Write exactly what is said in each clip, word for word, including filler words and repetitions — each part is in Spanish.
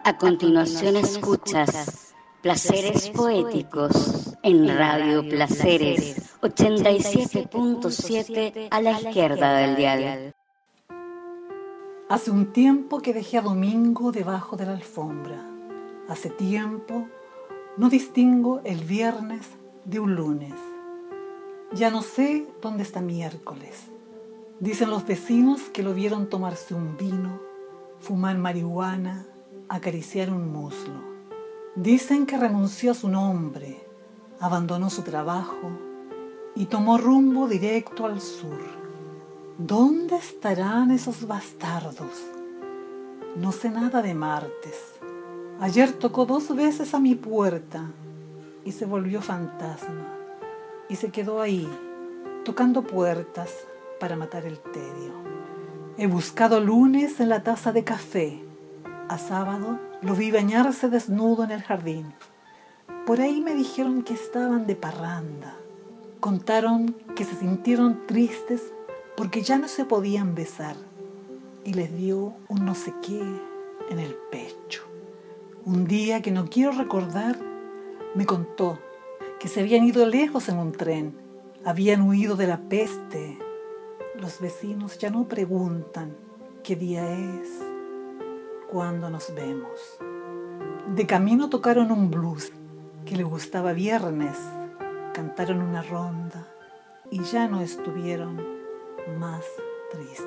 A continuación escuchas Placeres Poéticos en Radio Placeres ochenta y siete punto siete a la izquierda del dial. Hace un tiempo que dejé a Domingo debajo de la alfombra. Hace tiempo no distingo el viernes de un lunes. Ya no sé dónde está miércoles. Dicen los vecinos que lo vieron tomarse un vino, fumar marihuana, acariciar un muslo. Dicen que renunció a su nombre, abandonó su trabajo y tomó rumbo directo al sur. ¿Dónde estarán esos bastardos? No sé nada de martes. Ayer tocó dos veces a mi puerta y se volvió fantasma y se quedó ahí, tocando puertas para matar el tedio. He buscado lunes en la taza de café. A sábado lo vi bañarse desnudo en el jardín. Por ahí me dijeron que estaban de parranda. Contaron que se sintieron tristes porque ya no se podían besar y les dio un no sé qué en el pecho. Un día que no quiero recordar, me contó que se habían ido lejos en un tren, habían huido de la peste. Los vecinos ya no preguntan qué día es, cuándo nos vemos. De camino tocaron un blues que le gustaba viernes, cantaron una ronda y ya no estuvieron más tristes.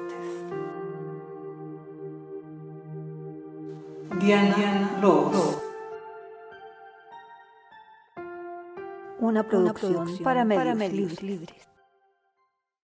Diana Lobos. Una producción, Una producción para medios, para medios libres. libres.